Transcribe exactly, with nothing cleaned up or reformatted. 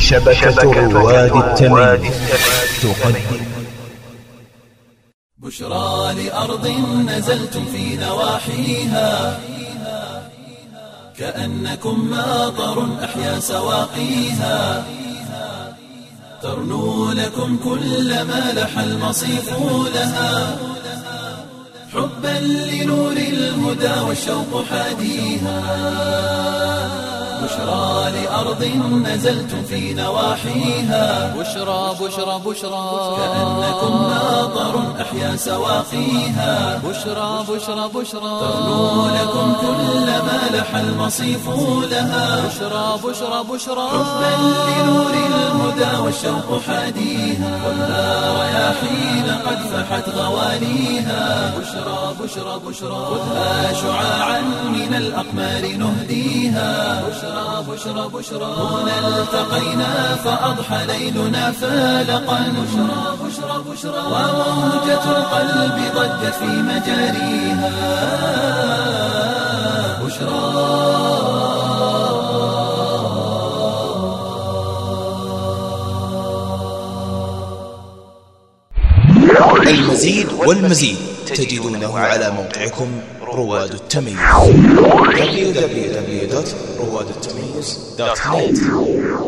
شبكة رواد التمييز تقدم. بشرى لأرض نزلتم في نواحيها كأنكم ماطر أحيا سواقيها ترنو لكم كل ما لح المصيف لها حبا لنور الهدى والشوق حاديها بشرى لأرض نزلتم في نواحيها بشرى بشرى بشرى كأنكم ماطر أحيا سواقيها بشرى بشرى بشرى ترنو لكم كل ما لح المصيف لها بشرى بشرى بشرى حبا لنور الهدى والشوق حاديها خذها رياحين قد فحت غوانيها بشرى بشرى بشرى خذها شعاعا من الأقمار نهديها بشرى بشرى بشرى هنا التقينا فأضحى ليلنا فالقا بشرى بشرى بشرى وموجة القلب ضجت في مجاريها بشرى. المزيد والمزيد تجدونه على موقعكم رواد التمييز دبليو دبليو دبليو دوت رواد التمييز دوت نت.